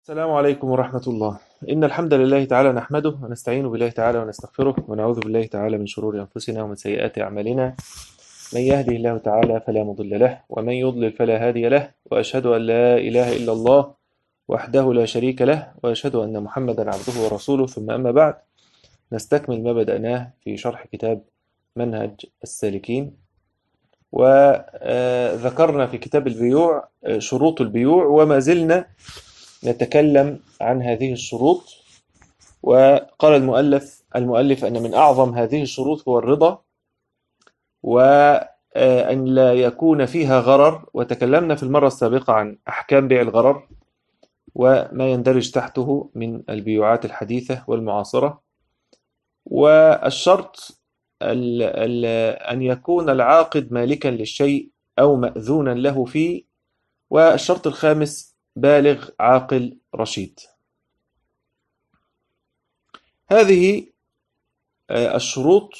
السلام عليكم ورحمة الله. إن الحمد لله تعالى نحمده ونستعين بالله تعالى ونستغفره ونعوذ بالله تعالى من شرور أنفسنا ومن سيئات أعمالنا. من يهده الله تعالى فلا مضل له ومن يضلل فلا هادي له، وأشهد أن لا إله إلا الله وحده لا شريك له، وأشهد أن محمدا عبده ورسوله. ثم أما بعد، نستكمل ما بدأناه في شرح كتاب منهج السالكين. وذكرنا في كتاب البيوع شروط البيوع، وما زلنا نتكلم عن هذه الشروط. وقال المؤلف أن من أعظم هذه الشروط هو الرضا، وأن لا يكون فيها غرر. وتكلمنا في المرة السابقة عن أحكام بيع الغرر وما يندرج تحته من البيوعات الحديثة والمعاصرة. والشرط أن يكون العاقد مالكا للشيء أو مأذونا له فيه. والشرط الخامس بالغ عاقل رشيد. هذه الشروط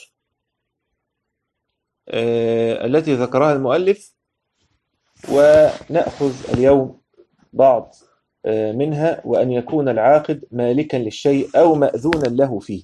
التي ذكرها المؤلف، ونأخذ اليوم بعض منها. وأن يكون العاقد مالكا للشيء أو مأذونا له فيه.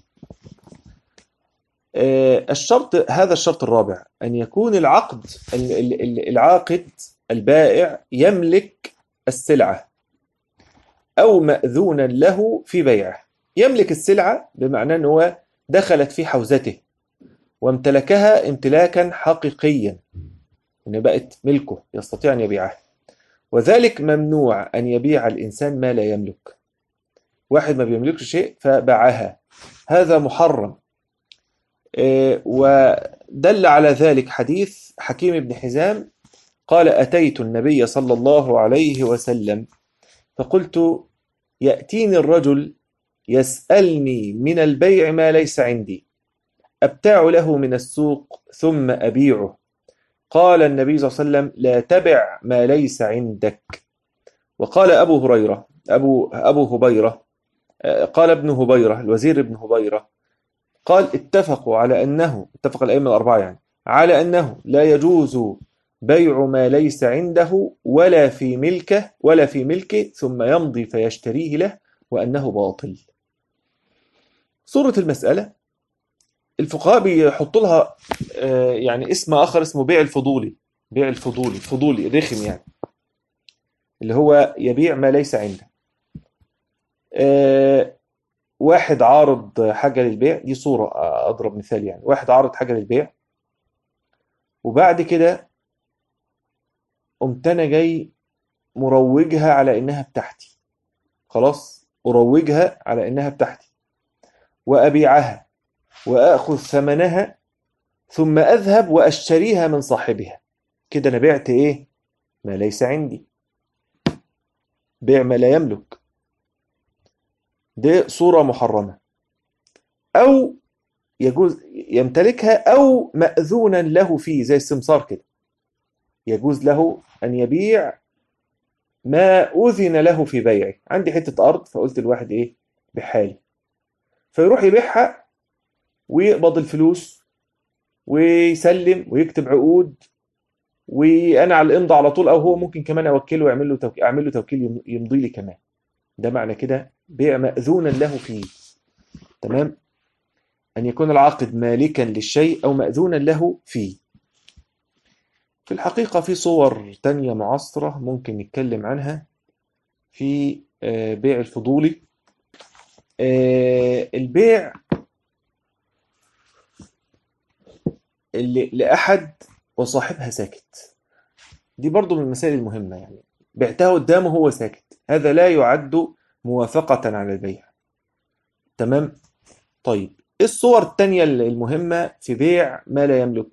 هذا الشرط الرابع، أن يكون العاقد البائع يملك السلعة أو مأذونا له في بيعه. يملك السلعة بمعنى أنه دخلت في حوزته وامتلكها امتلاكا حقيقيا، إن بقت ملكه يستطيع أن يبيعها. وذلك ممنوع أن يبيع الإنسان ما لا يملك. واحد ما بيملكش شيء فباعها، هذا محرم. ودل على ذلك حديث حكيم بن حزام قال: أتيت النبي صلى الله عليه وسلم فقلت: يأتيني الرجل يسألني من البيع ما ليس عندي، أبتاع له من السوق ثم أبيعه. قال النبي صلى الله عليه وسلم: لا تبع ما ليس عندك. وقال أبو هبيرة، قال ابن هبيرة الوزير ابن هبيرة، قال: اتفق الأئمة الأربعة يعني على أنه لا يجوز بيع ما ليس عنده ولا في ملكه ثم يمضي فيشتريه له، وأنه باطل. صورة المسألة الفقهاء بيحطوا لها يعني اسم آخر اسمه بيع الفضولي. بيع فضولي رخم يعني، اللي هو يبيع ما ليس عنده. واحد عارض حاجة للبيع، دي صورة أضرب مثال يعني. واحد عارض حاجة للبيع، وبعد كده قمت أنا جاي مروجها على إنها بتاعتي. خلاص، أروجها على إنها بتاعتي وأبيعها وأخذ ثمنها، ثم أذهب وأشتريها من صاحبها. كده أنا بعت إيه؟ ما ليس عندي، بيع ما لا يملك. دي صورة محرمة. أو يجوز يمتلكها أو مأذونا له فيه، زي السمسار كده. يجوز له أن يبيع ما أذن له في بيعه. عندي حتة أرض فقلت الواحد إيه؟ بحالي، فيروح يبيعها ويقبض الفلوس ويسلم ويكتب عقود، وأنا على الإمضاء على طول، أو هو ممكن كمان أوكله ويعمل له توكيل، أعمل له توكيل يمضي لي كمان. ده معنى كده بيع مأذونا له فيه. تمام؟ أن يكون العاقد مالكا للشيء أو مأذونا له فيه. في الحقيقة في صور تانية معاصرة ممكن نتكلم عنها في بيع الفضولي. البيع اللي لأحد وصاحبها ساكت، دي برضو من المسائل المهمة. يعني بعتها قدامه هو ساكت، هذا لا يعد موافقة على البيع. تمام؟ طيب، إيه الصور التانية المهمة في بيع ما لا يملك؟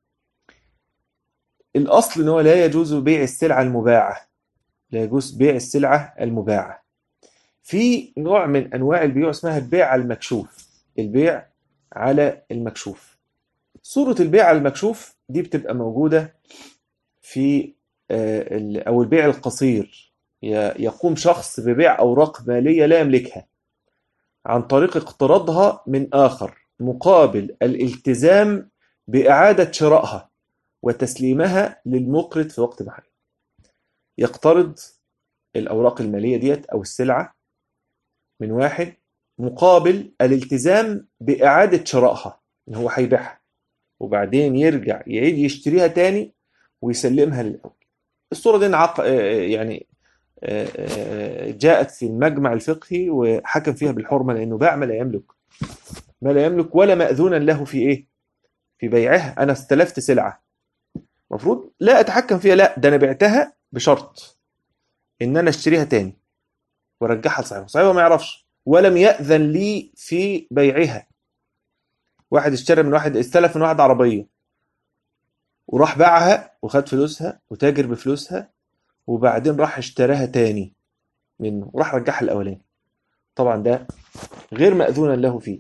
الأصل أنه لا يجوز بيع السلعة المباعة. لا يجوز بيع السلعة المباعة. في نوع من أنواع البيوع اسمها البيع على المكشوف. البيع على المكشوف. صورة البيع على المكشوف دي بتبقى موجودة في أو البيع القصير. يقوم شخص ببيع أوراق مالية لا يملكها عن طريق اقتراضها من آخر مقابل الالتزام بإعادة شرائها وتسليمها للمقرض في وقت محدد. يقترض الأوراق المالية ديت أو السلعة من واحد مقابل الالتزام بإعادة شرائها، إن هو هيبيعها وبعدين يرجع يعيد يشتريها تاني ويسلمها للأول. الصورة دي يعني جاءت في المجمع الفقهي وحكم فيها بالحرمة، لأنه باع ما لا يملك، ما لا يملك ولا مأذونا له في إيه؟ في بيعها. أنا استلفت سلعة المفروض لا أتحكم فيها، لا ده أنا بعتها بشرط إن أنا أشتريها تاني وأرجعها لصاحبها، صاحبها ما يعرفش ولم يأذن لي في بيعها. واحد اشترى من واحد، استلف من واحد عربية وراح باعها وخد فلوسها وتاجر بفلوسها، وبعدين راح اشتراها تاني منه وراح رجعها الأولاني. طبعا ده غير مأذونا له فيه.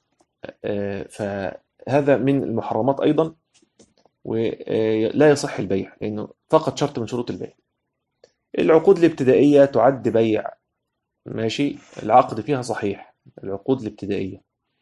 فهذا من المحرمات أيضا، ولا يصح البيع لأنه فقط شرط من شروط البيع. العقود الابتدائية تعد بيع، ماشي، العقد فيها صحيح. العقود الابتدائية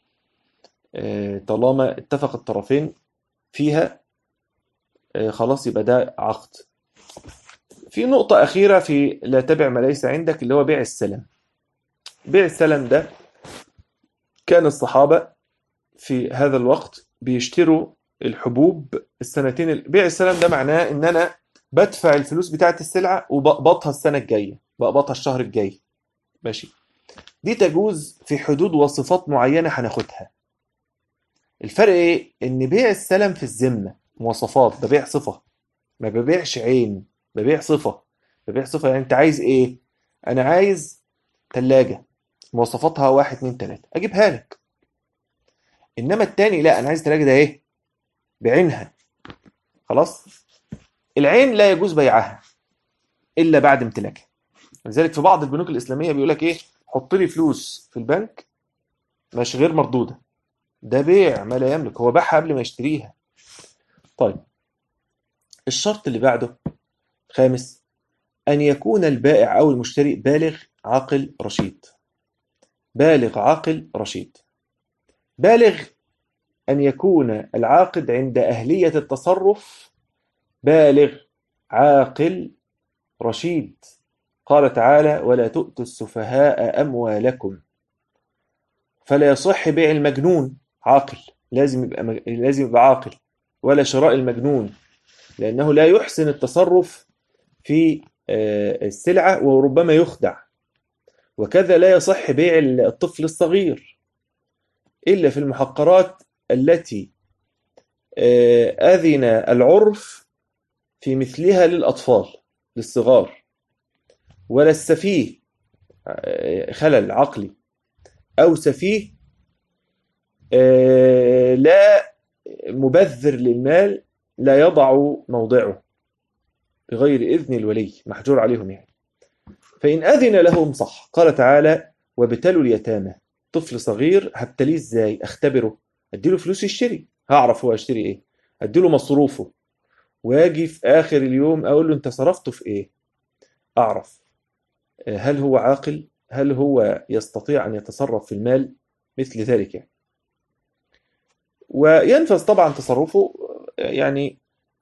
طالما اتفق الطرفين فيها خلاص يبقى ده عقد. في نقطة أخيرة في لا تبع ما ليس عندك، اللي هو بيع السلم. بيع السلم ده كان الصحابة في هذا الوقت بيشتروا الحبوب السنتين. بيع السلم ده معناه ان انا بدفع الفلوس بتاعت السلعة وبقبضها السنة الجاية، بقبضها الشهر الجاي، ماشي. دي تجوز في حدود وصفات معينة هناخدها. الفرق ايه؟ ان بيع السلم في الذمة مواصفات، ببيع صفة، ما ببيعش عين، ببيع صفة. ببيع صفة يعني انت عايز ايه؟ انا عايز ثلاجة مواصفاتها 1 2 3 اجيبها لك. انما التاني لا، انا عايز ثلاجة ده ايه؟ بعينها. خلاص. العين لا يجوز بيعها الا بعد امتلاكها. لذلك في بعض البنوك الاسلاميه بيقول لك ايه؟ حط لي فلوس في البنك مش غير مردوده. ده بيع ما لا يملك، هو باعها قبل ما يشتريها. طيب، الشرط اللي بعده خامس، ان يكون البائع او المشتري بالغ عاقل رشيد. بالغ عاقل رشيد. بالغ ان يكون العاقد عند اهليه التصرف بالغ عاقل رشيد. قال تعالى: ولا تؤتوا السفهاء أموالكم. فلا يصح بيع المجنون. عاقل لازم يبقى عاقل، ولا شراء المجنون، لأنه لا يحسن التصرف في السلعة وربما يخدع. وكذا لا يصح بيع الطفل الصغير إلا في المحقرات التي أذن العرف في مثلها للأطفال للصغار. ولا السفيه، خلل عقلي أو سفيه لا مبذر للمال لا يضع موضعه بغير إذن الولي، محجور عليهم يعني. فإن أذن لهم صح. قال تعالى: وابتلوا اليتامى. طفل صغير هبتليه ازاي؟ اختبره، اديله فلوس يشتري، هعرف هو يشتري ايه، اديله مصروفه، واجي في آخر اليوم اقول له انت صرفته في ايه، اعرف هل هو عاقل، هل هو يستطيع ان يتصرف في المال مثل ذلك يعني. وينفذ طبعا تصرفه يعني.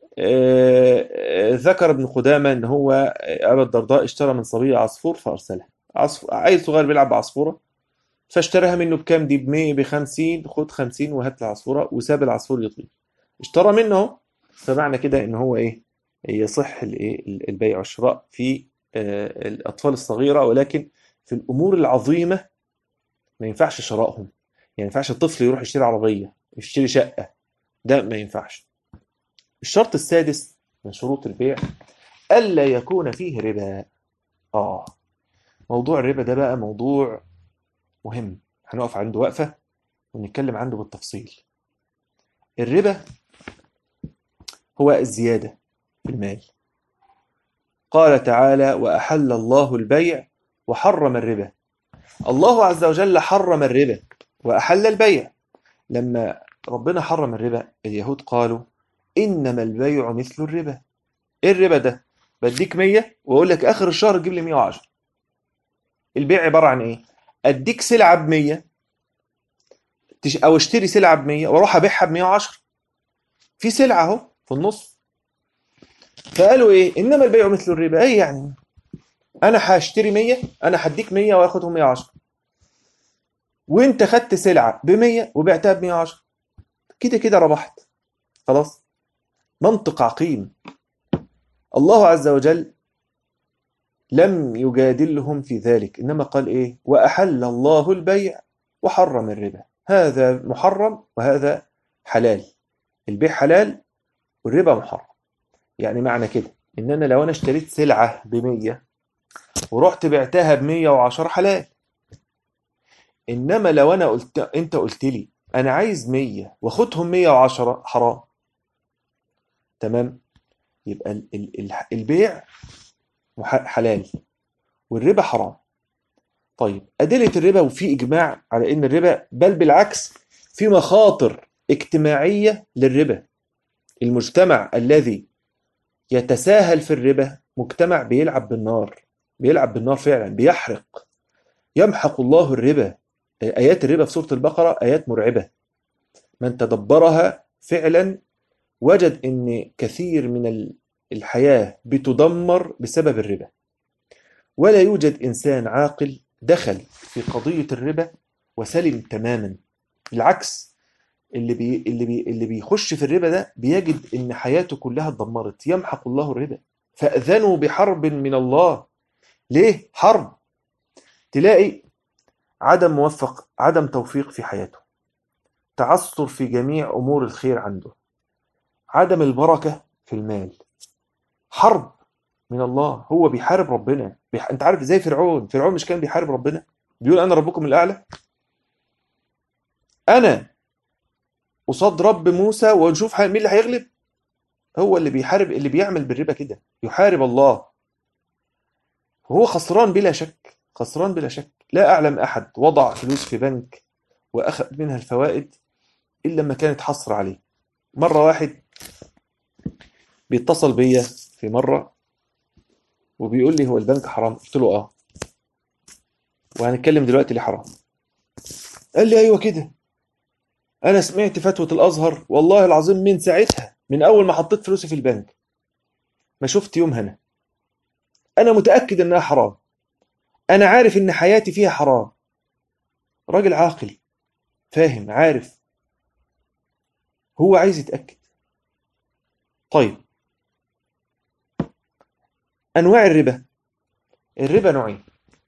ذكر ابن قدامة ان هو ابا الدرداء اشترى من صبي عصفور فارسلها. عيل صغير بيلعب بعصفورة فاشتراها منه بكام؟ دي ب100 ب50، خد 50 وهات العصفورة، وساب العصفور يطير. اشترى منه، فمعنى كده ان هو ايه؟ يصح البيع والشراء في الاطفال الصغيرة، ولكن في الامور العظيمة ما ينفعش شرائهم. يعني ما ينفعش الطفل يروح يشتري عربية، يشتري شقة، ده ما ينفعش. الشرط السادس من شروط البيع ألا يكون فيه ربا. موضوع الربا ده بقى موضوع مهم، هنقف عنده وقفة ونتكلم عنه بالتفصيل. الربا هو الزيادة في المال. قال تعالى: وأحل الله البيع وحرم الربا. الله عز وجل حرم الربا وأحل البيع. لما ربنا حرم الربا اليهود قالوا: إنما البيع مثل الربا. إيه الربا ده؟ بديك 100 وأقول لك آخر الشهر تجيب لي 110. البيع عبارة عن إيه؟ أديك سلعة ب100 أو اشتري سلعة ب100 وأروح أبيعها ب110. في سلعة أهو في النص. فقالوا إيه؟ إنما البيع مثل الربا. إيه يعني؟ انا هشتري 100، انا هديك 100 واخدهم 110، وانت خدت سلعه ب 100 وبعتها ب 110، كده كده ربحت. خلاص. منطق عقيم. الله عز وجل لم يجادلهم في ذلك، إنما قال إيه؟ وأحل الله البيع وحرم الربا. هذا محرم وهذا حلال. البيع حلال والربا محرم. يعني معنى كده إن أنا لو أنا اشتريت سلعة ب100 ورحت بعتها ب110 حلال. إنما لو أنت قلت لي أنا عايز 100 واخدهم 110 حرام. تمام؟ يبقى البيع حلال والربا حرام. طيب أدلة الربا، وفي إجماع على إن الربا، بل بالعكس في مخاطر اجتماعية للربا. المجتمع الذي يتساهل في الربا مجتمع بيلعب بالنار، بيلعب بالنار فعلا، بيحرق. يمحق الله الربا. آيات الربا في سورة البقرة آيات مرعبة. من تدبرها فعلا وجد إن كثير من الحياة بتدمر بسبب الربا. ولا يوجد إنسان عاقل دخل في قضية الربا وسلم تماما. بالعكس، اللي بيخش في الربا ده بيجد إن حياته كلها اتدمرت. يمحق الله الربا. فأذنوا بحرب من الله. ليه حرب؟ تلاقي عدم توفيق في حياته، تعثر في جميع أمور الخير عنده، عدم البركة في المال. حرب من الله. هو بيحارب ربنا. انت عارف زي فرعون مش كان بيحارب ربنا؟ بيقول انا ربكم الاعلى. انا قصاد رب موسى ونشوف مين اللي هيغلب. هو اللي بيحارب، اللي بيعمل بالربا كده يحارب الله. هو خسران بلا شك، خسران بلا شك. لا اعلم احد وضع فلوس في بنك واخذ منها الفوائد الا لما كانت حصر عليه. مره واحد بيتصل بيا في مره وبيقول لي هو البنك حرام؟ قلت له اه. وهنتكلم دلوقتي ليه حرام. قال لي ايوه كده، انا سمعت فتوى الازهر والله العظيم من ساعتها، من اول ما حطيت فلوسي في البنك ما شفت يوم هنا. انا متاكد انها حرام، انا عارف ان حياتي فيها حرام. راجل عاقل فاهم عارف، هو عايز يتاكد. طيب، انواع الربا. الربا نوعين: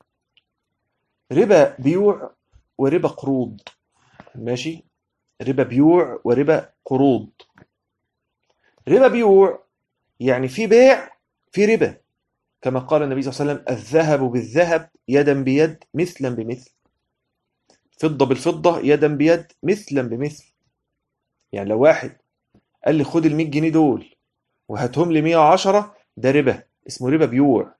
ربا بيوع وربا قروض. ماشي؟ ربا بيوع وربا قروض. ربا بيوع يعني في بيع في ربا، كما قال النبي صلى الله عليه وسلم: الذهب بالذهب يدا بيد مثلا بمثل، فضة بالفضة يدا بيد مثلا بمثل. يعني لو واحد قال لي خد ال 100 جنيه دول وهاتهم لي 110، ده ربا، اسمه ربا بيوع.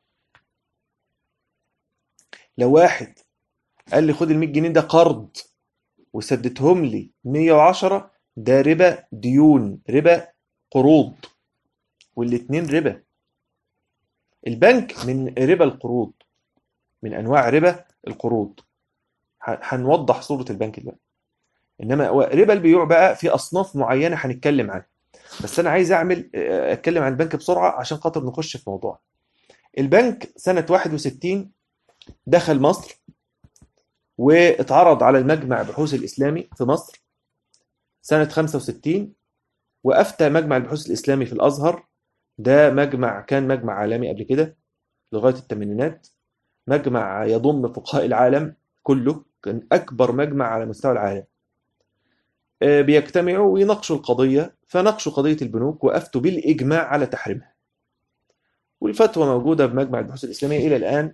لو واحد قال لي خد ال 100 جنيه ده قرض وسددتهم لي 110، ده ربا ديون، ربا قروض. والاتنين ربا. البنك من ربا القروض، من انواع ربا القروض. هنوضح صورة البنك دلوقتي. انما ربا البيوع بقى في اصناف معينة هنتكلم عنها. بس انا عايز اتكلم عن البنك بسرعة عشان خاطر نخش في موضوع. البنك سنة 61 دخل مصر واتعرض على المجمع البحوث الإسلامي في مصر. سنة 65 وأفتى مجمع البحوث الإسلامي في الأزهر. ده كان مجمع عالمي قبل كده لغاية الثمانينات، مجمع يضم فقهاء العالم كله، كان أكبر مجمع على مستوى العالم. بيجتمعوا ويناقشوا القضية، فناقشوا قضية البنوك وأفتوا بالإجماع على تحريمها. والفتوى موجودة في مجمع البحوث الإسلامية إلى الآن.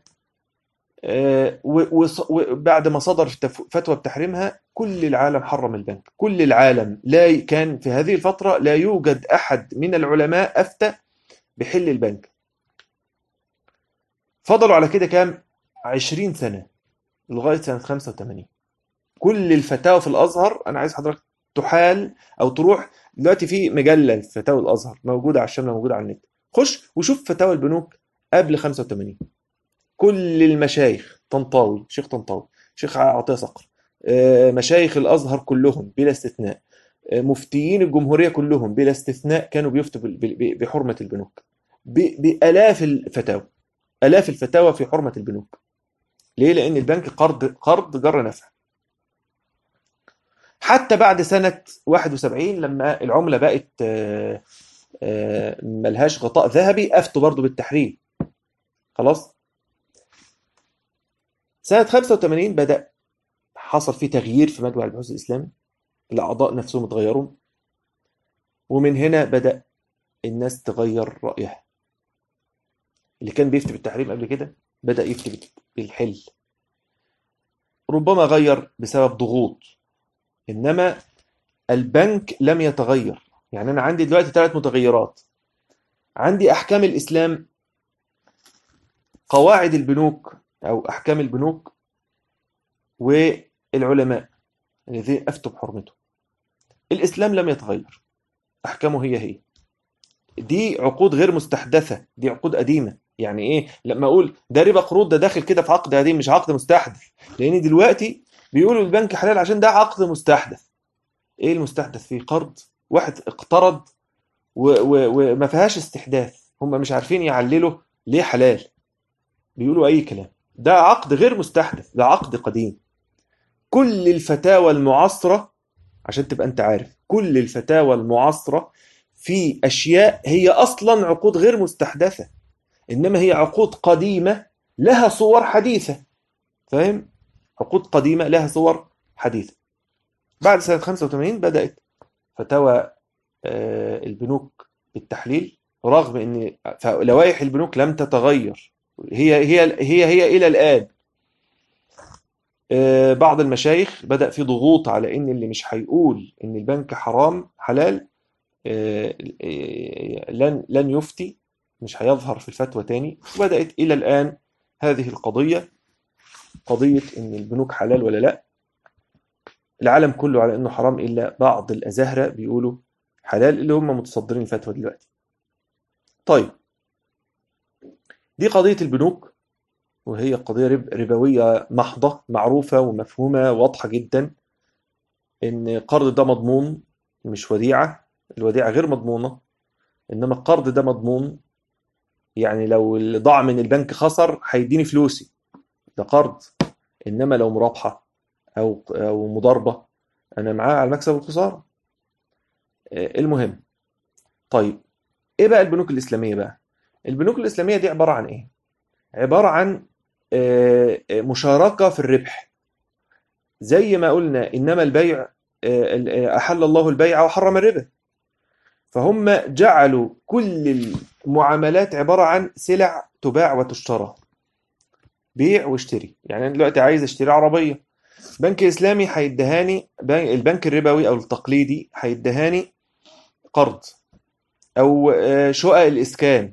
وبعد ما صدر فتوى بتحريمها كل العالم حرم البنك. كل العالم، لا كان في هذه الفترة لا يوجد أحد من العلماء أفتى بحل البنك. فضلوا على كده كام؟ 20 سنة لغاية سنة 85. كل الفتاوى في الأزهر، أنا عايز حضرتك تحال أو تروح دلوقتي في مجلة فتاوى الأزهر موجودة على الشاملة، موجودة على النت، خش وشوف فتاوى البنوك قبل 85. كل المشايخ، طنطاوي، شيخ طنطاوي، شيخ عطية صقر، مشايخ الأزهر كلهم بلا استثناء، مفتيين الجمهورية كلهم بلا استثناء كانوا بيفتوا بحرمة البنوك بآلاف الفتاوى. آلاف الفتاوى في حرمة البنوك. ليه؟ لأن البنك قرض جر نفع. حتى بعد سنة 71 لما العملة بقت ملهاش غطاء ذهبي، أفتوا برضو بالتحريم. خلاص. سنة 85 بدأ حصل فيه تغيير في مجمع البحوث الإسلامي، الأعضاء نفسهم اتغيروا، ومن هنا بدأ الناس تغير رأيها. اللي كان بيفتي بالتحريم قبل كده بدأ يفتي بالحل، ربما غير بسبب ضغوط، إنما البنك لم يتغير. يعني أنا عندي دلوقتي 3 متغيرات: عندي أحكام الإسلام، قواعد البنوك أو أحكام البنوك، والعلماء الذين أفتوا بحرمته. الإسلام لم يتغير، أحكامه هي. دي عقود غير مستحدثة، دي عقود قديمة. يعني إيه لما أقول ده ربا قروض؟ ده داخل كده في عقد قديم مش عقد مستحدث، لأن دلوقتي بيقولوا البنك حلال عشان ده عقد مستحدث. إيه المستحدث فيه؟ قرض واحد اقترض وما فيهاش استحداث، هم مش عارفين يعللوا ليه حلال، بيقولوا أي كلام. ده عقد غير مستحدث، ده عقد قديم. كل الفتاوى المعاصرة، عشان تبقى أنت عارف، كل الفتاوى المعاصرة في أشياء هي أصلا عقود غير مستحدثة، إنما هي عقود قديمة لها صور حديثة. فاهم؟ عقود قديمة لها صور حديثة. بعد سنة 85 بدأت فتاوى البنوك بالتحليل، رغم أن لوائح البنوك لم تتغير، هي إلى الآن. بعض المشايخ بدأ في ضغوط على ان اللي مش هيقول ان البنك حرام حلال لن يفتي، مش هيظهر في الفتوى تاني. وبدأت إلى الآن هذه القضية، قضية ان البنوك حلال ولا لا. العالم كله على انه حرام الا بعض الأزاهرة بيقولوا حلال، اللي هم متصدرين الفتوى دلوقتي. طيب، دي قضية البنوك، وهي قضية ربوية محضة، معروفة ومفهومة واضحة جدا، ان قرض ده مضمون مش وديعة. الوديعة غير مضمونة، انما القرض ده مضمون. يعني لو اللي ضاع من البنك خسر هيديني فلوسي، ده قرض. انما لو مرابحة او مضاربة، انا معاه على المكسب والخسارة. المهم، طيب ايه بقى البنوك الإسلامية بقى؟ البنوك الإسلامية دي عبارة عن ايه؟ عبارة عن مشاركة في الربح. زي ما قلنا انما البيع، احل الله البيع وحرم الربا. فهم جعلوا كل المعاملات عبارة عن سلع تباع وتشترى، بيع واشتري. يعني أنا دلوقتي عايز اشتري عربية، بنك إسلامي هيدهاني، البنك الربوي أو التقليدي هيدهاني قرض، أو شقق الإسكان،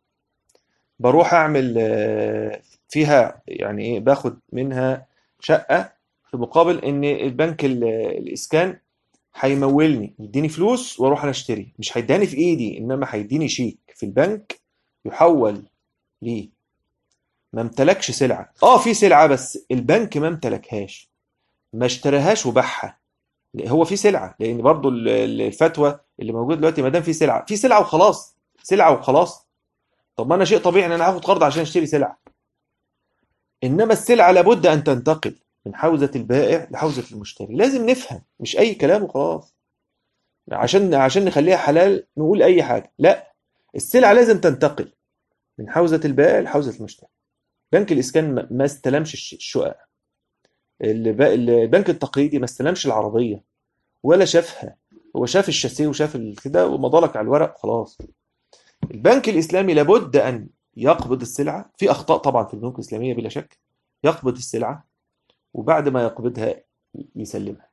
بروح أعمل فيها، يعني إيه، باخد منها شقة في مقابل إن البنك الإسكان هيمولني، يديني فلوس واروح انا اشتري. مش هيداني في ايدي، انما هيديني شيك في البنك يحول ليه. ما امتلكش سلعة. في سلعة بس البنك ما امتلكهاش، ما اشتراهاش وباعها. هو في سلعة، لان برضو الفتوى اللي موجود دلوقتي، ما دام في سلعة، في سلعة وخلاص، سلعة وخلاص. طب ما انا شيء طبيعي ان انا هاخد قرض عشان اشتري سلعة، انما السلعة لابد ان تنتقل من حوزة البائع لحوزة المشتري. لازم نفهم، مش اي كلام وخلاص عشان نخليها حلال نقول اي حاجة. لا، السلعة لازم تنتقل من حوزة البائع لحوزة المشتري. بنك الإسكان ما استلمش الشقق، البنك التقليدي ما استلمش العربية ولا شافها، هو شاف الشاسيه وشاف كده ومضالك على الورق خلاص. البنك الإسلامي لابد أن يقبض السلعة. في أخطاء طبعا في البنوك الإسلامية بلا شك، يقبض السلعة وبعد ما يقبضها يسلمها.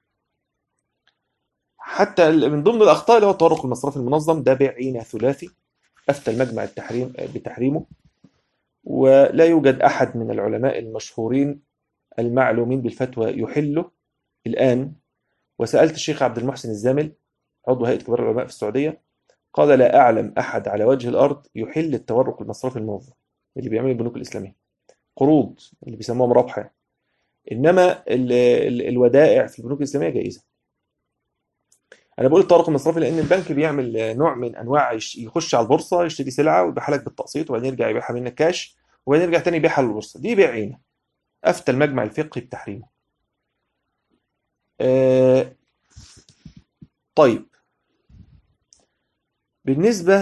حتى من ضمن الأخطاء اللي هو التورق المصرفي المنظم، ده بيع عينة ثلاثي، أفتى المجمع بتحريمه. ولا يوجد أحد من العلماء المشهورين المعلومين بالفتوى يحله الآن. وسألت الشيخ عبد المحسن الزامل، عضو هيئة كبار العلماء في السعودية، قال لا أعلم أحد على وجه الأرض يحل التورق المصرفي المنظم اللي بيعمله البنوك الإسلامية، قروض اللي بيسموها مرابحة. إنما الودائع في البنوك الإسلامية جائزة. أنا بقول التورق المصرفي لأن البنك بيعمل نوع من أنواع، يخش على البورصة يشتري سلعة ويبيعها لك بالتقسيط، وبعدين يرجع يبيعها منك كاش، ونرجع تاني يبيعها للبورصة، دي بيع عينة. أفتى المجمع الفقهي بتحريمه. طيب، بالنسبة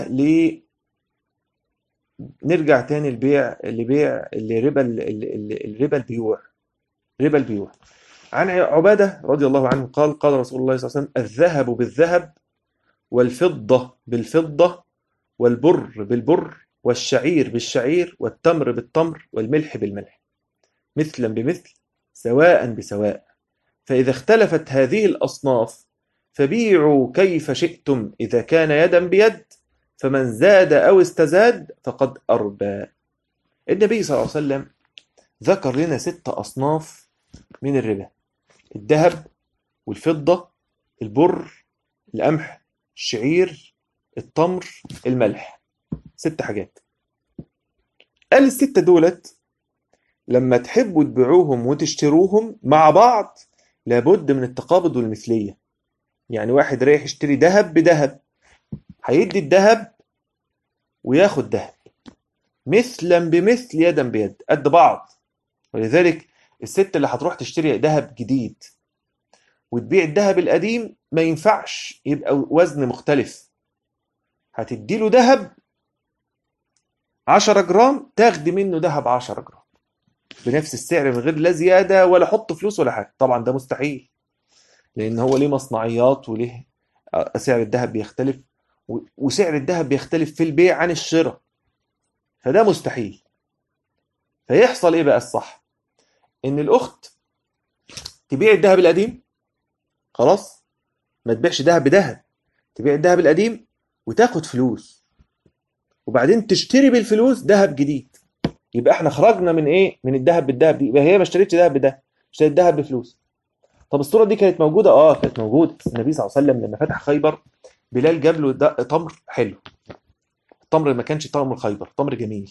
نرجع تاني لبيع الربا البيوع. ربا البيوع. عن عبادة رضي الله عنه قال قال رسول الله صلى الله عليه وسلم: الذهب بالذهب، والفضة بالفضة، والبر بالبر، والشعير بالشعير، والتمر بالتمر، والملح بالملح، مثلا بمثل، سواء بسواء، فإذا اختلفت هذه الأصناف فبيعوا كيف شئتم إذا كان يدا بيد، فمن زاد أو استزاد فقد أربى. النبي صلى الله عليه وسلم ذكر لنا 6 أصناف من الربا: الذهب، والفضة، البر، القمح، الشعير، التمر، الملح. 6 حاجات. قال ال6 دولت لما تحبوا تبيعوهم وتشتروهم مع بعض لابد من التقابض والمثلية. يعني واحد رايح يشتري ذهب بذهب، هيدي الذهب وياخد ذهب مثلا بمثل، يدا بيد، قد بعض. ولذلك الست اللي هتروح تشتري ذهب جديد وتبيع الذهب القديم ما ينفعش يبقى وزن مختلف. هتديله ذهب 10 جرام، تاخدي منه ذهب 10 جرام بنفس السعر من غير لا زيادة ولا حط فلوس ولا حاجة. طبعا ده مستحيل، لأن هو ليه مصنعيات وليه سعر الذهب بيختلف، وسعر الذهب بيختلف في البيع عن الشراء، فده مستحيل. فيحصل ايه بقى الصح؟ ان الاخت تبيع الذهب القديم، خلاص، ما تبيعش ذهب بذهب، تبيع الذهب القديم وتاخد فلوس، وبعدين تشتري بالفلوس ذهب جديد. يبقى احنا خرجنا من ايه؟ من الذهب بالذهب دي، يبقى هي ما اشتريتش ذهب بده، اشتريت ذهب بفلوس. طب الصورة دي كانت موجودة؟ كانت موجودة. النبي صلى الله عليه وسلم لما فتح خيبر، بلال جاب له تمر حلو. التمر ما كانش تمر خيبر، تمر جميل.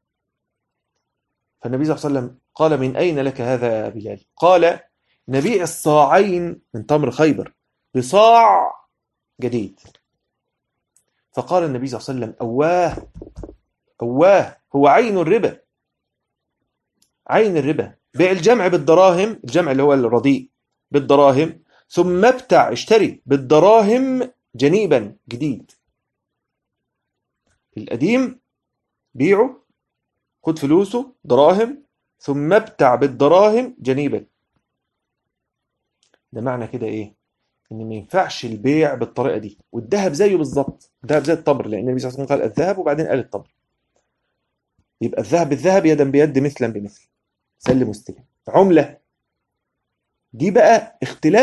فالنبي صلى الله عليه وسلم قال: من أين لك هذا يا بلال؟ قال: نبيع الصاعين من تمر خيبر بصاع جديد. فقال النبي صلى الله عليه وسلم: أواه أواه، هو عين الربا، عين الربا. بيع الجمع بالدراهم، الجمع اللي هو الرديء بالدراهم، ثم اشتري بالدراهم جنيبا جديد. القديم بيعه، خد فلوسه دراهم، ثم ابتع بالدراهم جنيبا. ده معنى كده ايه؟ ان ما ينفعش البيع بالطريقه دي. والذهب زيه بالظبط، الذهب زي التمر، لان النبي صلى الله عليه وسلم قال الذهب وبعدين قال التمر. يبقى الذهب بالذهب، يدا بيد، مثلا بمثل، سلم واستلم. عمله دي بقى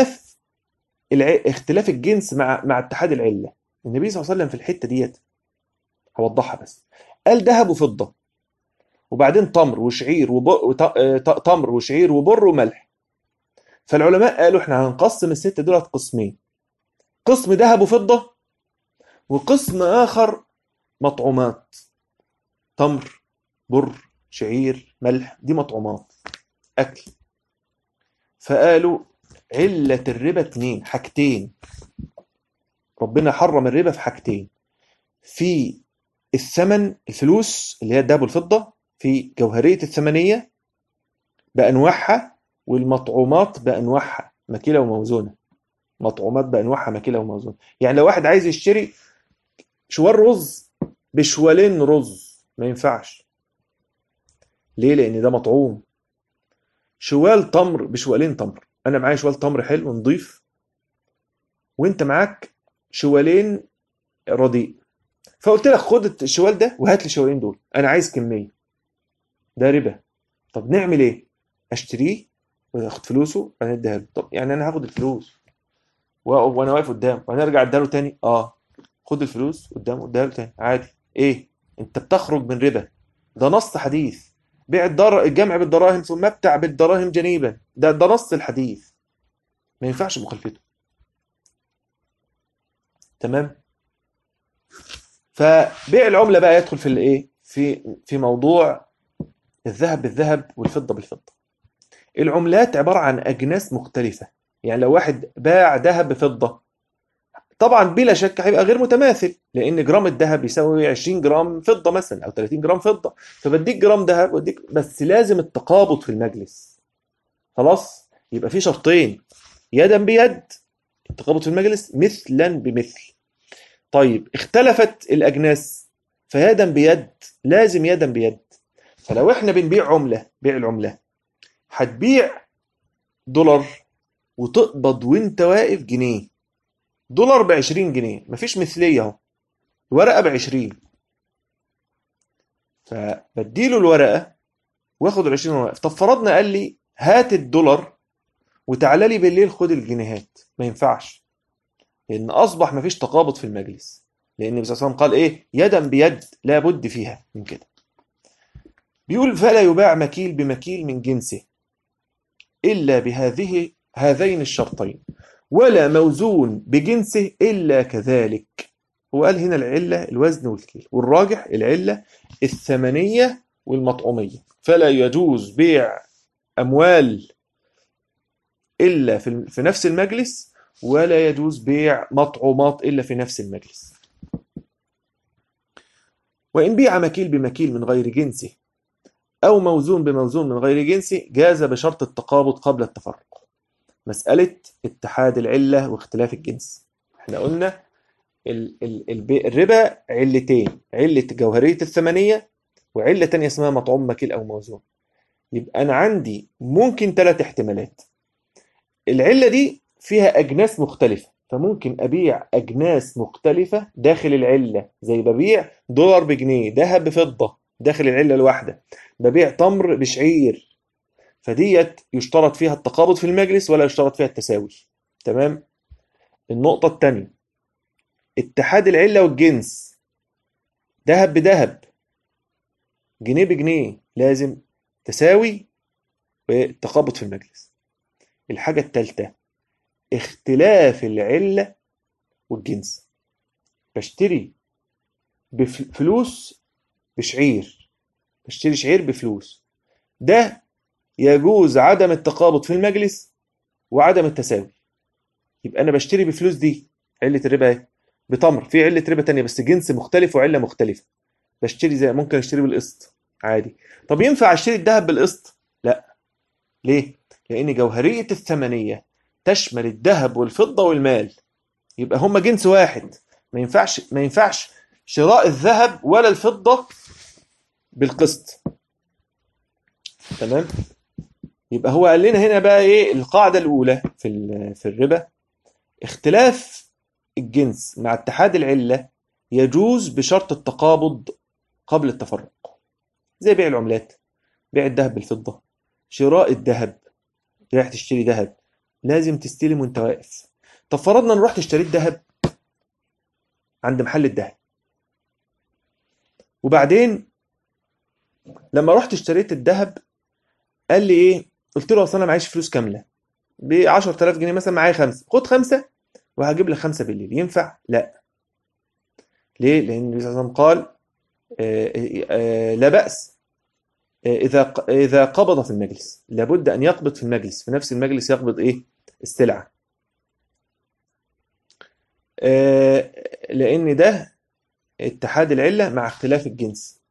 اختلاف الجنس مع اتحاد العله. النبي صلى الله عليه وسلم في الحته ديت هوضحها بس، قال ذهب وفضه، وبعدين تمر وشعير تمر وشعير وبر وملح. فالعلماء قالوا احنا هنقسم ال6 دولت قسمين: قسم ذهب وفضة، وقسم آخر مطعومات، تمر، بر، شعير، ملح، دي مطعومات أكل. فقالوا علة الربا 2 حاجتين. ربنا حرم الربا في حاجتين: في الثمن، الفلوس اللي هي الذهب والفضة، في جوهرية الثمنية بأنواعها، والمطعومات بأنواعها مكيلة وموزونة. مطعومات بأنواعها مكيلة وموزونة. يعني لو واحد عايز يشتري شوال رز بشوالين رز ما ينفعش. ليه؟ لأن ده مطعوم. شوال تمر بشوالين تمر، أنا معايا شوال تمر حلو نضيف، وأنت معاك شوالين رديء، فقلت لك خد الشوال ده وهات لي الشوالين دول، أنا عايز كمية، ده ربا. طب نعمل إيه؟ أشتريه وآخد فلوسه وأنا أديها له. طب يعني أنا هاخد الفلوس وأنا واقف قدام وأنا أرجع أديها له تاني؟ خد الفلوس قدامه اديها له تاني عادي. ايه؟ انت بتخرج من ربا. ده نص حديث: بيع الجمع بالدراهم ثم ابتع بالدراهم جنيبا. ده نص الحديث، ما ينفعش مخالفته. تمام؟ فبيع العملة بقى يدخل في الايه؟ في موضوع الذهب بالذهب والفضة بالفضة. العملات عبارة عن أجناس مختلفة. يعني لو واحد باع ذهب بفضة طبعا بلا شك هيبقى غير متماثل، لان جرام الذهب يساوي 20 جرام فضه مثلا او 30 جرام فضه، فبديك جرام ذهب واديك، بس لازم التقابض في المجلس. خلاص، يبقى في شرطين: يدا بيد، التقابض في المجلس، مثلا بمثل. طيب اختلفت الاجناس، فيدا بيد، لازم يدا بيد. فلو احنا بنبيع عمله، بيع العمله، هتبيع دولار وتقبض وانت واقف جنيه، دولار ب 20 جنيه، مفيش مثليه اهو، ورقه ب 20، فبديله الورقه واخد ال 20 واقف. طب فرضنا قال لي هات الدولار وتعالى لي بالليل خد الجنيهات، ما ينفعش، لان اصبح مفيش تقابض في المجلس، لان النبي صلى الله عليه وسلم قال ايه؟ يدا بيد، لا بد فيها من كده. بيقول فلا يباع مكيل بمكيل من جنسه الا هذين الشرطين، ولا موزون بجنسه الا كذلك. هو قال هنا العله الوزن والكيل، والراجح العله الثمنيه والمطعوميه. فلا يجوز بيع اموال الا في نفس المجلس، ولا يجوز بيع مطعومات الا في نفس المجلس. وان بيع مكيل بمكيل من غير جنسه او موزون بموزون من غير جنسه جاز بشرط التقابض قبل التفرق. مساله اتحاد العله واختلاف الجنس، احنا قلنا الربا علتين: عله جوهريه الثمنيه، وعله تانية اسمها مطعوم مكيل او موزون. يبقى انا عندي ممكن ثلاث احتمالات. العلة دي فيها أجناس مختلفة، فممكن أبيع أجناس مختلفة داخل العلة، زي ببيع دولار بجنيه، ذهب بفضة داخل العلة الواحدة، ببيع تمر بشعير، فديت يشترط فيها التقابض في المجلس ولا يشترط فيها التساوي. تمام. النقطة الثانية اتحاد العلة والجنس، ذهب بذهب، جنيه بجنيه، لازم تساوي والتقابض في المجلس. الحاجة الثالثة اختلاف العلة والجنس، بشتري بفلوس بشعير، بشتري شعير بفلوس، ده يجوز عدم التقابض في المجلس وعدم التساوي. يبقى انا بشتري بفلوس دي علة الربا اهي، بتمر في علة ربا تانية بس جنس مختلف وعلة مختلفة، بشتري زي ممكن اشتري بالقسط عادي. طب ينفع اشتري الذهب بالقسط؟ لا. ليه؟ لان جوهرية الثمنية تشمل الذهب والفضة والمال، يبقى هما جنس واحد، ما ينفعش شراء الذهب ولا الفضة بالقسط. تمام. يبقى هو قال لنا هنا بقى ايه القاعدة الأولى في الربا: اختلاف الجنس مع اتحاد العلة يجوز بشرط التقابض قبل التفرق، زي بيع العملات، بيع الذهب بالفضة، شراء الذهب، رايح تشتري ذهب لازم تستلم وانت واقف. طب فرضنا ان رحت اشتريت ذهب عند محل الذهب، وبعدين لما رحت اشتريت الذهب قال لي ايه؟ قلت له اصل انا معيش فلوس كامله، ب 10000 جنيه مثلا، معايا خمسه، خد خمسه وهجيب لك خمسه بالليل، ينفع؟ لا. ليه؟ لان النبي صلى الله عليه وسلم قال لا بأس اذا قبض في المجلس، لابد ان يقبض في المجلس، في نفس المجلس يقبض ايه؟ السلعه. لان ده اتحاد العله مع اختلاف الجنس.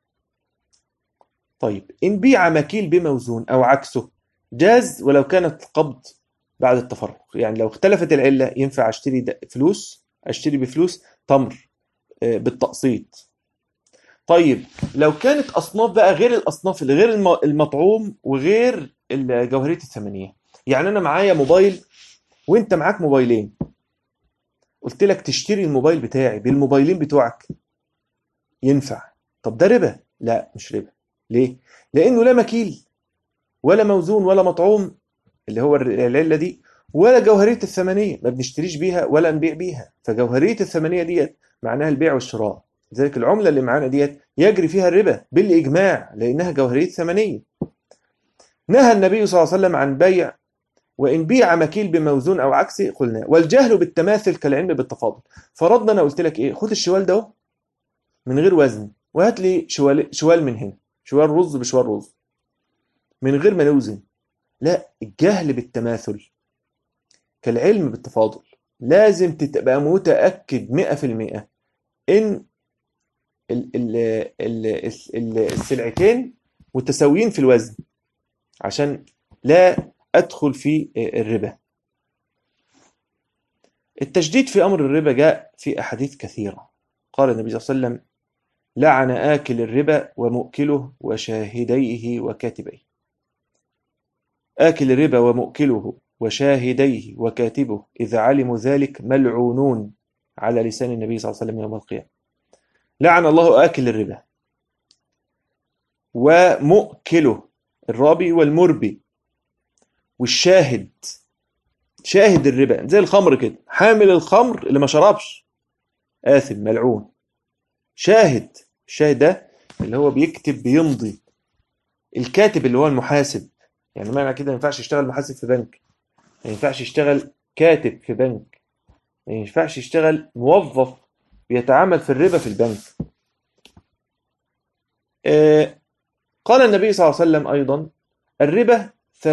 طيب ان بيع مكيل بموزون او عكسه جاز ولو كانت القبض بعد التفرق. يعني لو اختلفت العله ينفع اشتري فلوس، اشتري بفلوس تمر بالتقسيط. طيب لو كانت اصناف بقى غير الاصناف اللي غير المطعوم وغير الجوهريه الثمنيه، يعني انا معايا موبايل وانت معاك موبايلين، قلت لك تشتري الموبايل بتاعي بالموبايلين بتوعك، ينفع؟ طب ده ربا؟ لا مش ربا. ليه؟ لانه لا مكيل ولا موزون ولا مطعوم اللي هو العله دي، ولا جوهريه الثمنيه ما بنشتريش بيها ولا نبيع بيها. فجوهريه الثمنيه ديت معناها البيع والشراء، لذلك العمله اللي معانا ديت يجري فيها الربا بالاجماع لانها جوهريه ثمنيه. نهى النبي صلى الله عليه وسلم عن بيع وان بيع مكيل بموزون او عكسه قلنا، والجهل بالتماثل كالعلم بالتفاضل. فرضنا انا قلت لك ايه؟ خد الشوال ده من غير وزن وهات لي شوال من هنا، شوال رز بشوال رز من غير ما نوزن. لا، الجهل بالتماثل كالعلم بالتفاضل، لازم تبقى متأكد 100% إن السلعتين متساويين في الوزن، عشان لا أدخل في الربا. التشديد في أمر الربا جاء في أحاديث كثيرة. قال النبي صلى الله عليه وسلم: لعن آكل الربا ومؤكله وشاهديه وكاتبيه. آكل الربا ومؤكله وشاهديه وكاتبه إذا علموا ذلك ملعونون، على لسان النبي صلى الله عليه وسلم يوم القيامة. لعن الله آكل الربا ومؤكله، الرابي والمربي، والشاهد، شاهد الربا زي الخمر كده، حامل الخمر اللي ما شربش آثم ملعون. شاهد، الشاهد ده اللي هو بيكتب بيمضي. الكاتب اللي هو المحاسب، يعني معنى كده ما ينفعش يشتغل محاسب في بنك، ما ينفعش يشتغل كاتب في بنك، ما ينفعش يشتغل موظف بيتعامل في الربا في البنك. قال النبي صلى الله عليه وسلم أيضا: الربا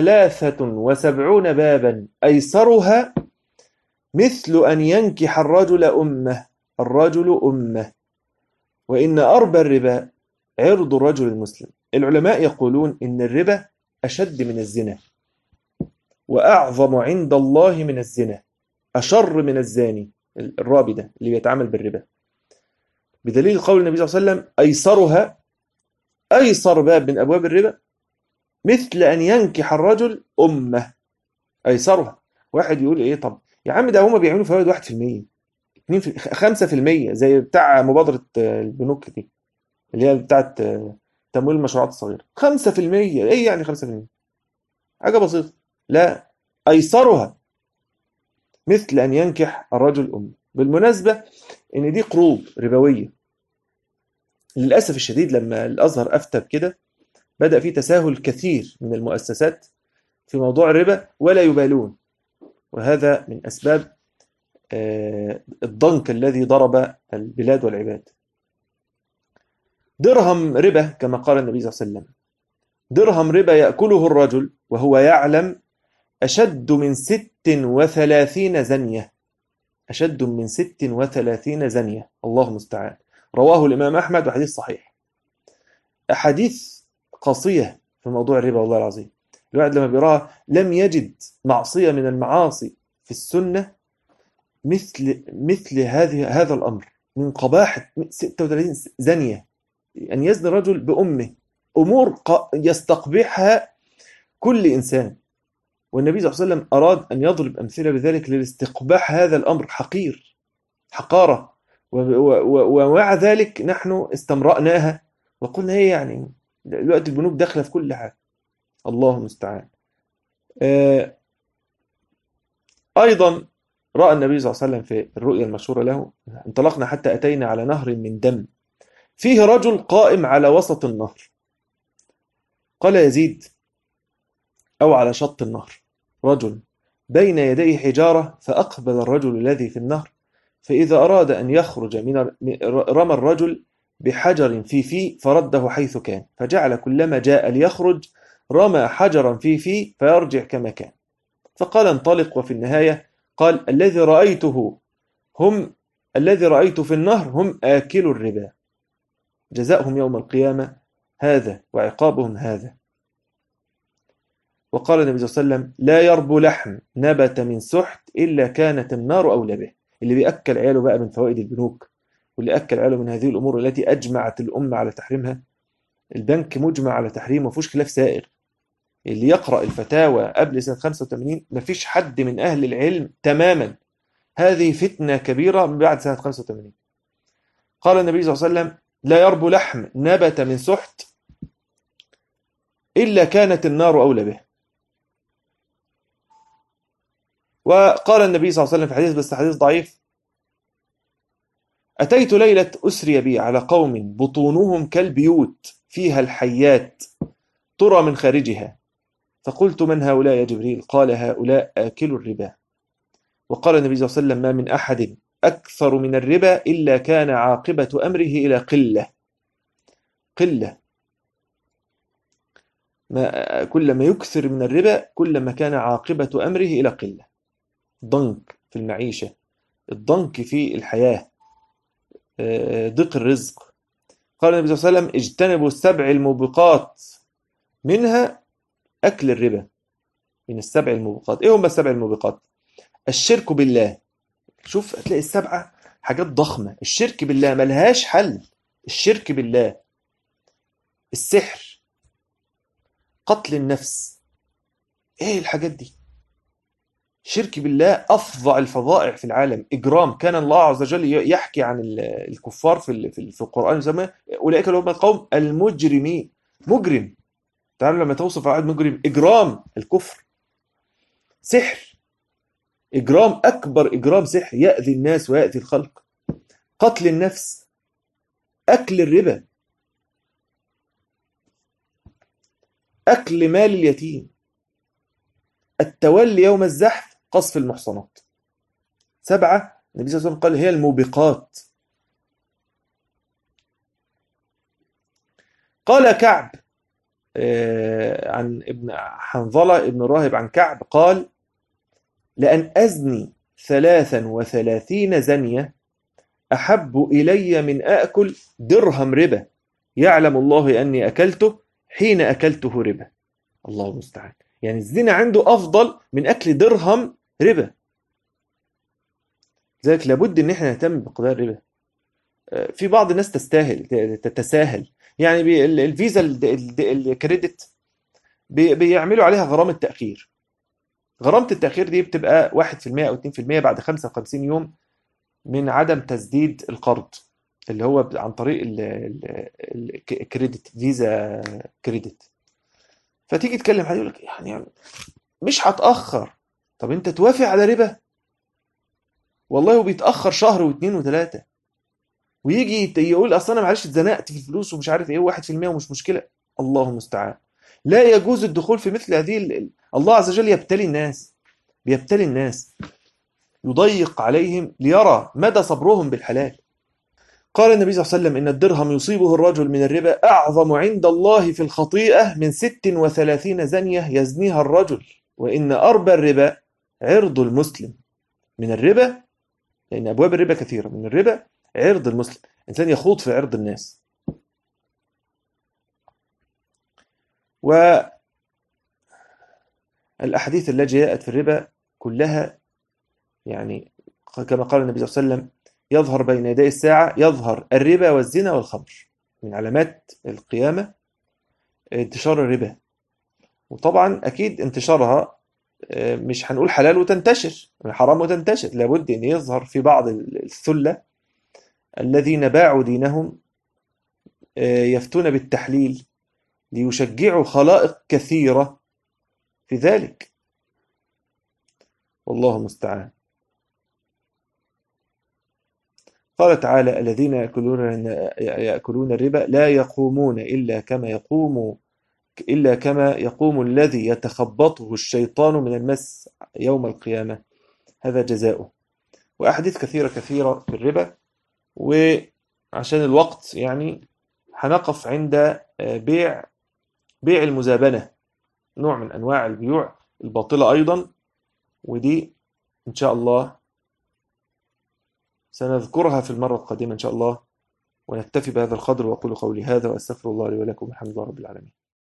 73 بابا أيسرها مثل أن ينكح الرجل أمه، الرجل أمه، وإن أربى الربا عرض الرجل المسلم. العلماء يقولون إن الربا أشد من الزنا، وأعظم عند الله من الزنا، أشر من الزاني الرابي ده اللي بيتعامل بالربا، بدليل قول النبي صلى الله عليه وسلم: أيسرها، أيسر باب من أبواب الربا مثل أن ينكح الرجل أمه. أيسرها. واحد يقول إيه، طب يا عم ده هما بيعملوا فوائد 1%، 5%، زي بتاع مبادرة البنوك دي اللي هي بتاعت تمويل المشروعات الصغيرة. 5%، إيه يعني 5%؟ حاجة بسيطة. لا، أيسرها مثل أن ينكح الرجل أمه. بالمناسبة إن دي قروض ربوية. للأسف الشديد لما الأزهر أفتى بكده بدأ في تساهل كثير من المؤسسات في موضوع الربا ولا يبالون، وهذا من أسباب الضنك الذي ضرب البلاد والعباد. درهم ربا كما قال النبي صلى الله عليه وسلم: درهم ربا يأكله الرجل وهو يعلم أشد من 36 زنية، أشد من 36 زنية، الله المستعان. رواه الإمام أحمد وحديث صحيح. أحاديث قاسية في موضوع الربا والله العظيم. الواحد لما بيراها لم يجد معصية من المعاصي في السنة مثل هذا الأمر من قباحة 36 زنية، أن يزني الرجل بأمه، أمور يستقبحها كل إنسان. والنبي صلى الله عليه وسلم أراد أن يضرب أمثلة بذلك للاستقباح هذا الأمر حقير، حقارة، ومع ذلك نحن استمرأناها وقلنا هي يعني دلوقتي البنوك داخلة في كل حاجة، الله المستعان. أيضا رأى النبي صلى الله عليه وسلم في الرؤيا المشهورة له: انطلقنا حتى أتينا على نهر من دم فيه رجل قائم على وسط النهر. قال يزيد: أو على شط النهر رجل بين يديه حجارة، فأقبل الرجل الذي في النهر، فإذا أراد أن يخرج رمى الرجل بحجر في فيه فرده حيث كان، فجعل كلما جاء ليخرج رمى حجرا في فيه فيرجع كما كان. فقال: انطلق. وفي النهاية قال: الذي رأيت في النهر هم آكل الربا، جزاؤهم يوم القيامة هذا وعقابهم هذا. وقال النبي صلى الله عليه وسلم: لا يربو لحم نبت من سحت إلا كانت النار أولى به. اللي بيأكل عياله بقى من فوائد البنوك، واللي أكل عياله من هذه الأمور التي أجمعت الأمة على تحريمها. البنك مجمع على تحريمه، ما فيهوش خلاف سائغ. اللي يقرأ الفتاوى قبل سنة 85 ما فيش حد من أهل العلم تماما. هذه فتنة كبيرة من بعد سنة 85. قال النبي صلى الله عليه وسلم: لا يربو لحم نبت من سحت إلا كانت النار أولى به. وقال النبي صلى الله عليه وسلم في حديث، بس حديث ضعيف: أتيت ليلة أسري بي على قوم بطونهم كالبيوت فيها الحيات ترى من خارجها، فقلت: من هؤلاء يا جبريل؟ قال: هؤلاء آكل الربا. وقال النبي صلى الله عليه وسلم: ما من أحد أكثر من الربا إلا كان عاقبة أمره إلى قلة. كلما يكثر من الربا كلما كان عاقبة أمره إلى قلة، ضنك في المعيشة الضنك في الحياة، ضيق الرزق. قال النبي صلى الله عليه وسلم اجتنبوا السبع الموبقات، منها أكل الربا. من السبع الموبقات، إيه هم السبع الموبقات؟ الشرك بالله. شوف هتلاقي السبعة حاجات ضخمة. الشرك بالله ملهاش حل. الشرك بالله، السحر، قتل النفس، ايه الحاجات دي؟ شرك بالله أفظع الفظائع في العالم، إجرام. كان الله عز وجل يحكي عن الكفار في القرآن، يسمى أولئك اللي هم القوم المجرمين. مجرم، تعالوا لما توصف واحد مجرم، إجرام، الكفر. سحر، إجرام، أكبر إجرام سحر، يأذي الناس ويأذي الخلق. قتل النفس، أكل الربا، أكل مال اليتيم، التولي يوم الزحف، قصف المحصنات. سبعة النبي صلى الله عليه وسلم قال هي الموبقات. قال كعب عن ابن حنظلة ابن راهب عن كعب قال لأن أزني 33 زنية أحب إلي من أكل درهم ربا يعلم الله أني أكلته حين أكلته ربا. الله المستعان. يعني الزنا عنده أفضل من أكل درهم ربا. ذلك لابد ان احنا نهتم بقضايا الربا. في بعض الناس تتساهل، يعني الفيزا الكريدت بيعملوا عليها غرامة تأخير. غرامة التأخير دي بتبقى 1% أو 2% بعد 55 يوم من عدم تسديد القرض، اللي هو عن طريق الكريدت، فيزا كريدت. فتيجي تكلم حد يقول لك يعني مش هتأخر. طب انت توافق على ربا؟ والله هو بيتأخر شهر واثنين وثلاثة، ويجي يقول اصل انا معلش اتزنقت في الفلوس ومش عارف ايه، 1% ومش مشكله. الله المستعان. لا يجوز الدخول في مثل هذه الله عز وجل يبتلي الناس، بيبتلي الناس، يضيق عليهم ليرى مدى صبرهم بالحلال. قال النبي صلى الله عليه وسلم إن الدرهم يصيبه الرجل من الربا أعظم عند الله في الخطيئة من 36 زنية يزنيها الرجل، وإن أربى الربا عرض المسلم. من الربا، لأن أبواب الربا كثيرة، من الربا عرض المسلم، إنسان يخوض في عرض الناس. والأحاديث التي جاءت في الربا كلها يعني كما قال النبي صلى الله عليه وسلم يظهر بين يدي الساعة، يظهر الربا والزنا والخمر. من علامات القيامة انتشار الربا. وطبعا أكيد انتشارها مش هنقول حلال وتنتشر، حرام وتنتشر، لابد أن يظهر في بعض الثلة الذين باعوا دينهم يفتون بالتحليل ليشجعوا خلائق كثيرة في ذلك. والله المستعان. قال تعالى الذين يأكلون الربا لا يقومون إلا كما يقوم الذي يتخبطه الشيطان من المس يوم القيامة، هذا جزاؤه. وأحاديث كثيرة كثيرة في الربا. وعشان الوقت يعني هنقف عند بيع المزابنة، نوع من أنواع البيوع الباطلة أيضا، ودي إن شاء الله سنذكرها في المرة القادمة إن شاء الله. ونكتفي بهذا القدر، وأقول قولي هذا وأستغفر الله لي ولكم، الحمد لله رب العالمين.